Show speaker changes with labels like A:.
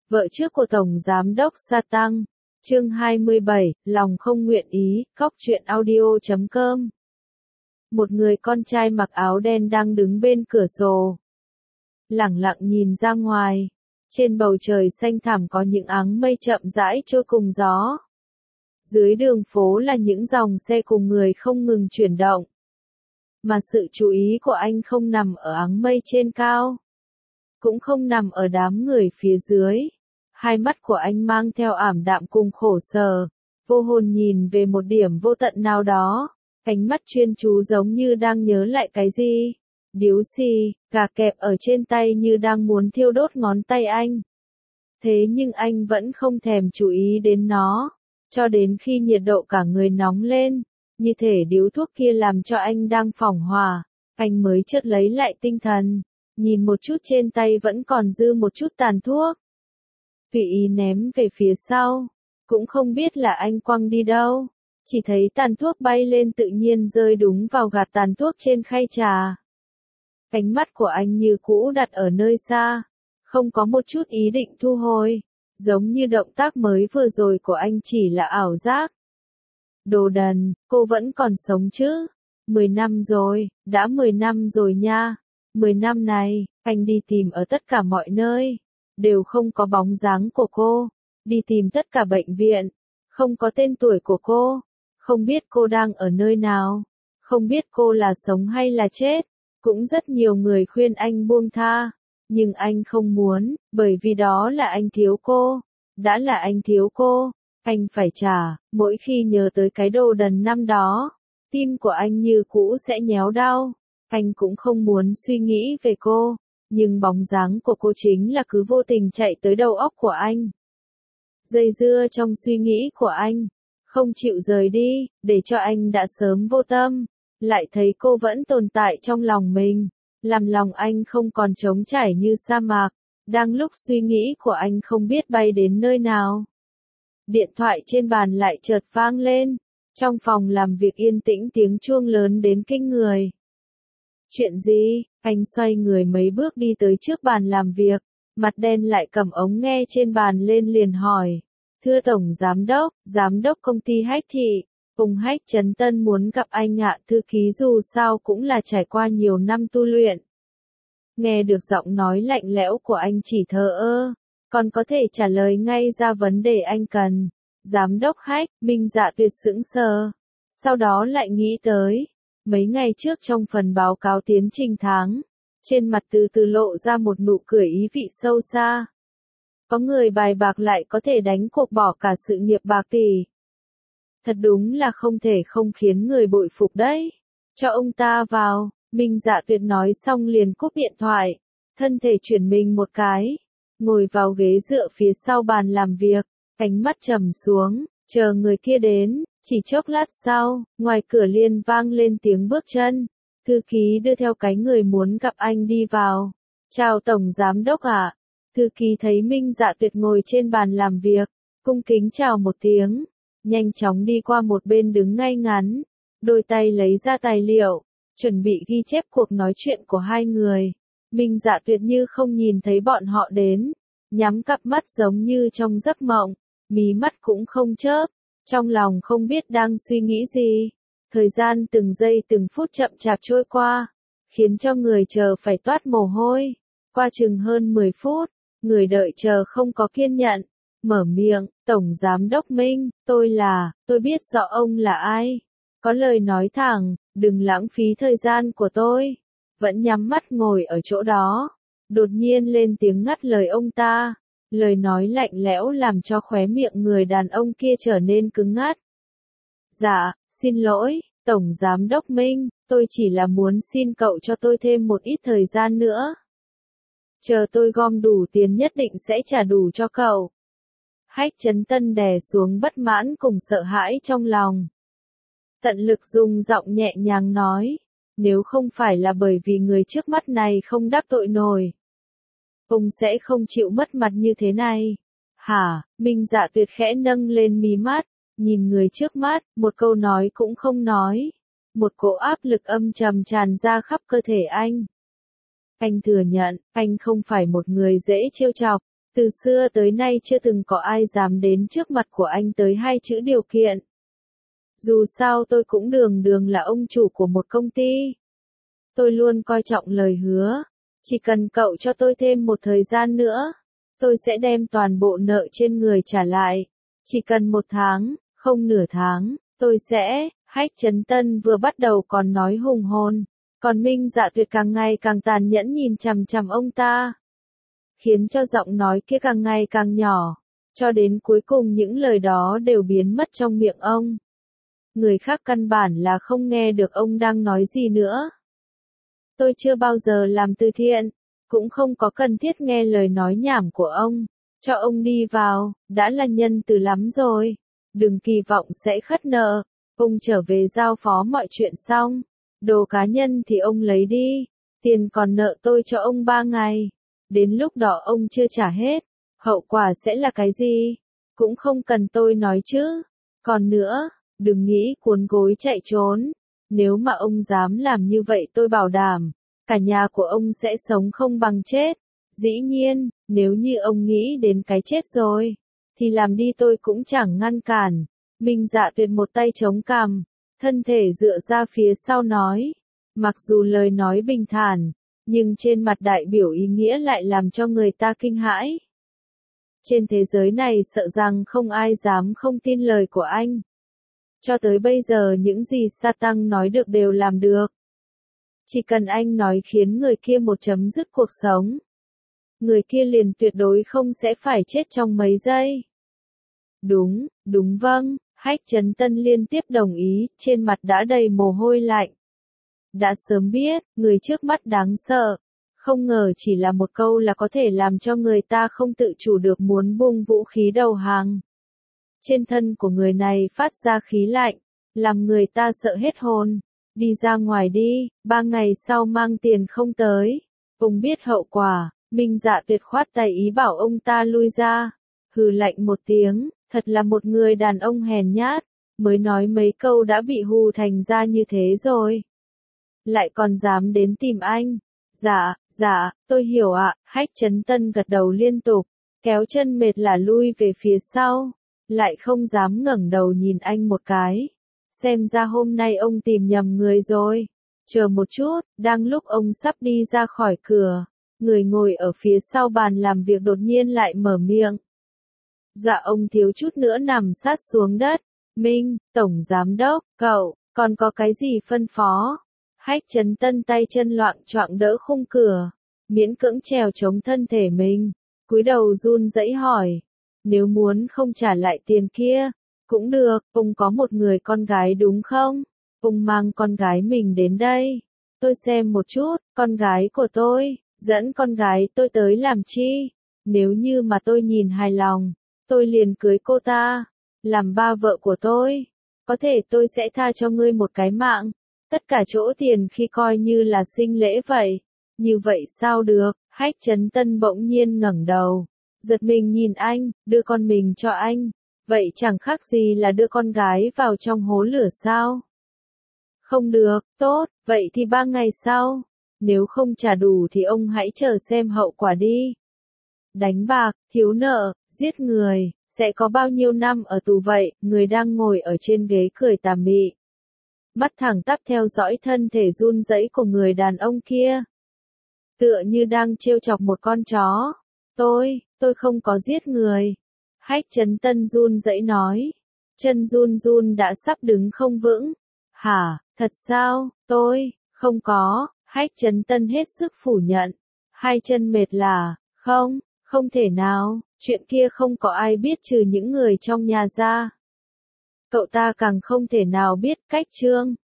A: Vợ trước của Tổng Giám đốc Sa Tăng. Chương 27, lòng không nguyện ý, cóc truyện audio.com. Một người con trai mặc áo đen đang đứng bên cửa sổ, lẳng lặng nhìn ra ngoài. Trên bầu trời xanh thẳm có những áng mây chậm rãi trôi cùng gió. Dưới đường phố là những dòng xe cùng người không ngừng chuyển động. Mà sự chú ý của anh không nằm ở áng mây trên cao, cũng không nằm ở đám người phía dưới. Hai mắt của anh mang theo ảm đạm cùng khổ sở, vô hồn nhìn về một điểm vô tận nào đó. Ánh mắt chuyên chú giống như đang nhớ lại cái gì. Điếu xì, gà kẹp ở trên tay như đang muốn thiêu đốt ngón tay anh. Thế nhưng anh vẫn không thèm chú ý đến nó, cho đến khi nhiệt độ cả người nóng lên, như thể điếu thuốc kia làm cho anh đang phỏng hỏa, anh mới chợt lấy lại tinh thần, nhìn một chút trên tay vẫn còn dư một chút tàn thuốc. Tùy ý ném về phía sau, cũng không biết là anh quăng đi đâu, chỉ thấy tàn thuốc bay lên tự nhiên rơi đúng vào gạt tàn thuốc trên khay trà. Ánh mắt của anh như cũ đặt ở nơi xa, không có một chút ý định thu hồi, giống như động tác mới vừa rồi của anh chỉ là ảo giác. Đồ đần, cô vẫn còn sống chứ? 10 năm rồi, đã 10 năm rồi nha. 10 năm này, anh đi tìm ở tất cả mọi nơi, đều không có bóng dáng của cô. Đi tìm tất cả bệnh viện, không có tên tuổi của cô. Không biết cô đang ở nơi nào, không biết cô là sống hay là chết. Cũng rất nhiều người khuyên anh buông tha, nhưng anh không muốn, bởi vì đó là anh thiếu cô. Đã là anh thiếu cô, anh phải trả. Mỗi khi nhớ tới cái đồ đần năm đó, tim của anh như cũ sẽ nhéo đau. Anh cũng không muốn suy nghĩ về cô, nhưng bóng dáng của cô chính là cứ vô tình chạy tới đầu óc của anh. Dây dưa trong suy nghĩ của anh, không chịu rời đi, để cho anh đã sớm vô tâm. Lại thấy cô vẫn tồn tại trong lòng mình, làm lòng anh không còn trống trải như sa mạc. Đang lúc suy nghĩ của anh không biết bay đến nơi nào, điện thoại trên bàn lại chợt vang lên. Trong phòng làm việc yên tĩnh tiếng chuông lớn đến kinh người. Chuyện gì? Anh xoay người mấy bước đi tới trước bàn làm việc, mặt đen lại cầm ống nghe trên bàn lên liền hỏi. Thưa Tổng Giám đốc công ty Hách Thị, cùng Hách Chấn Tân muốn gặp anh ạ. Thư ký dù sao cũng là trải qua nhiều năm tu luyện. Nghe được giọng nói lạnh lẽo của anh chỉ thờ ơ, còn có thể trả lời ngay ra vấn đề anh cần. Giám đốc Hách, Minh Dạ Tuyệt sững sờ. Sau đó lại nghĩ tới, mấy ngày trước trong phần báo cáo tiến trình tháng, trên mặt từ từ lộ ra một nụ cười ý vị sâu xa. Có người bài bạc lại có thể đánh cuộc bỏ cả sự nghiệp bạc tỷ. Thật đúng là không thể không khiến người bội phục đấy. Cho ông ta vào, Minh Dạ Tuyệt nói xong liền cúp điện thoại, thân thể chuyển mình một cái, ngồi vào ghế dựa phía sau bàn làm việc, ánh mắt trầm xuống, chờ người kia đến. Chỉ chốc lát sau, ngoài cửa liền vang lên tiếng bước chân. Thư ký đưa theo cái người muốn gặp anh đi vào. Chào Tổng Giám đốc ạ. Thư ký thấy Minh Dạ Tuyệt ngồi trên bàn làm việc, cung kính chào một tiếng, nhanh chóng đi qua một bên đứng ngay ngắn, đôi tay lấy ra tài liệu, chuẩn bị ghi chép cuộc nói chuyện của hai người. Minh Dạ Tuyệt như không nhìn thấy bọn họ đến, nhắm cặp mắt giống như trong giấc mộng, mí mắt cũng không chớp, trong lòng không biết đang suy nghĩ gì. Thời gian từng giây từng phút chậm chạp trôi qua, khiến cho người chờ phải toát mồ hôi. Qua chừng hơn 10 phút, người đợi chờ không có kiên nhẫn, mở miệng. Tổng Giám đốc Minh, tôi biết rõ ông là ai. Có lời nói thẳng, đừng lãng phí thời gian của tôi. Vẫn nhắm mắt ngồi ở chỗ đó, đột nhiên lên tiếng ngắt lời ông ta. Lời nói lạnh lẽo làm cho khóe miệng người đàn ông kia trở nên cứng ngắt. Dạ, xin lỗi, Tổng Giám đốc Minh, tôi chỉ là muốn xin cậu cho tôi thêm một ít thời gian nữa. Chờ tôi gom đủ tiền nhất định sẽ trả đủ cho cậu. Hách Chấn Tân đè xuống bất mãn cùng sợ hãi trong lòng. Tận lực dùng giọng nhẹ nhàng nói, nếu không phải là bởi vì người trước mắt này không đắc tội nổi, ông sẽ không chịu mất mặt như thế này. Hả? Minh Dạ Tuyệt khẽ nâng lên mí mắt, nhìn người trước mắt, một câu nói cũng không nói. Một cỗ áp lực âm trầm tràn ra khắp cơ thể anh. Anh thừa nhận, anh không phải một người dễ trêu chọc, Từ xưa tới nay chưa từng có ai dám đến trước mặt của anh tới hai chữ điều kiện. Dù sao tôi cũng đường đường là ông chủ của một công ty. Tôi luôn coi trọng lời hứa. Chỉ cần cậu cho tôi thêm một thời gian nữa, tôi sẽ đem toàn bộ nợ trên người trả lại. Chỉ cần 1 tháng, không nửa tháng, tôi sẽ. Hách Chấn Tân vừa bắt đầu còn nói hùng hồn, còn Minh Dạ Tuyệt càng ngày càng tàn nhẫn nhìn chằm chằm ông ta, khiến cho giọng nói kia càng ngày càng nhỏ, cho đến cuối cùng những lời đó đều biến mất trong miệng ông. Người khác căn bản là không nghe được ông đang nói gì nữa. Tôi chưa bao giờ làm từ thiện, cũng không có cần thiết nghe lời nói nhảm của ông. Cho ông đi vào, đã là nhân từ lắm rồi. Đừng kỳ vọng sẽ khất nợ. Ông trở về giao phó mọi chuyện xong. Đồ cá nhân thì ông lấy đi. Tiền còn nợ tôi cho ông 3 ngày. Đến lúc đó ông chưa trả hết. Hậu quả sẽ là cái gì? Cũng không cần tôi nói chứ. Còn nữa, đừng nghĩ cuốn gối chạy trốn. Nếu mà ông dám làm như vậy tôi bảo đảm, cả nhà của ông sẽ sống không bằng chết. Dĩ nhiên, nếu như ông nghĩ đến cái chết rồi, thì làm đi tôi cũng chẳng ngăn cản. Minh Dạ Tuyệt một tay chống cằm, thân thể dựa ra phía sau nói. Mặc dù lời nói bình thản, nhưng trên mặt đại biểu ý nghĩa lại làm cho người ta kinh hãi. Trên thế giới này sợ rằng không ai dám không tin lời của anh. Cho tới bây giờ những gì Sa Tăng nói được đều làm được. Chỉ cần anh nói khiến người kia một chấm dứt cuộc sống, người kia liền tuyệt đối không sẽ phải chết trong mấy giây. Đúng vâng, Hách Chấn Tân liên tiếp đồng ý, trên mặt đã đầy mồ hôi lạnh. Đã sớm biết, người trước mắt đáng sợ, không ngờ chỉ là một câu là có thể làm cho người ta không tự chủ được muốn buông vũ khí đầu hàng. Trên thân của người này phát ra khí lạnh, làm người ta sợ hết hồn. Đi ra ngoài đi, 3 ngày sau mang tiền không tới. Ông biết hậu quả, Minh Dạ Tuyệt khoát tay ý bảo ông ta lui ra. Hừ lạnh một tiếng, thật là một người đàn ông hèn nhát, mới nói mấy câu đã bị hù thành ra như thế rồi. Lại còn dám đến tìm anh. Dạ, tôi hiểu ạ. Hách Chấn Tân gật đầu liên tục, kéo chân mệt là lui về phía sau, lại không dám ngẩng đầu nhìn anh một cái. Xem ra hôm nay ông tìm nhầm người rồi. Chờ một chút, đang lúc ông sắp đi ra khỏi cửa, người ngồi ở phía sau bàn làm việc đột nhiên lại mở miệng. Dạ ông thiếu chút nữa nằm sát xuống đất. Minh, Tổng Giám Đốc, cậu, còn có cái gì phân phó? Hách Chấn Tân tay chân loạng choạng đỡ khung cửa, miễn cưỡng trèo chống thân thể mình, cúi đầu run rẩy hỏi. Nếu muốn không trả lại tiền kia, cũng được, ông có một người con gái đúng không? Ông mang con gái mình đến đây. Tôi xem một chút, con gái của tôi, dẫn con gái tôi tới làm chi? Nếu như mà tôi nhìn hài lòng, tôi liền cưới cô ta, làm ba vợ của tôi. Có thể tôi sẽ tha cho ngươi một cái mạng, tất cả chỗ tiền khi coi như là sinh lễ vậy. Như vậy sao được? Hách Chấn Tân bỗng nhiên ngẩng đầu, giật mình nhìn anh, đưa con mình cho anh. Vậy chẳng khác gì là đưa con gái vào trong hố lửa sao? Không được, tốt, vậy thì 3 ngày sau. Nếu không trả đủ thì ông hãy chờ xem hậu quả đi. Đánh bạc, thiếu nợ, giết người, sẽ có bao nhiêu năm ở tù vậy? Người đang ngồi ở trên ghế cười tà mị, mắt thẳng tắp theo dõi thân thể run rẩy của người đàn ông kia. Tựa như đang trêu chọc một con chó. Tôi không có giết người. Hách Chấn Tân run rẩy nói. Chân run run đã sắp đứng không vững. Hả, thật sao? Tôi, không có. Hách Chấn Tân hết sức phủ nhận. Hai chân mệt là, không thể nào, chuyện kia không có ai biết trừ những người trong nhà ra. Cậu ta càng không thể nào biết cách Trương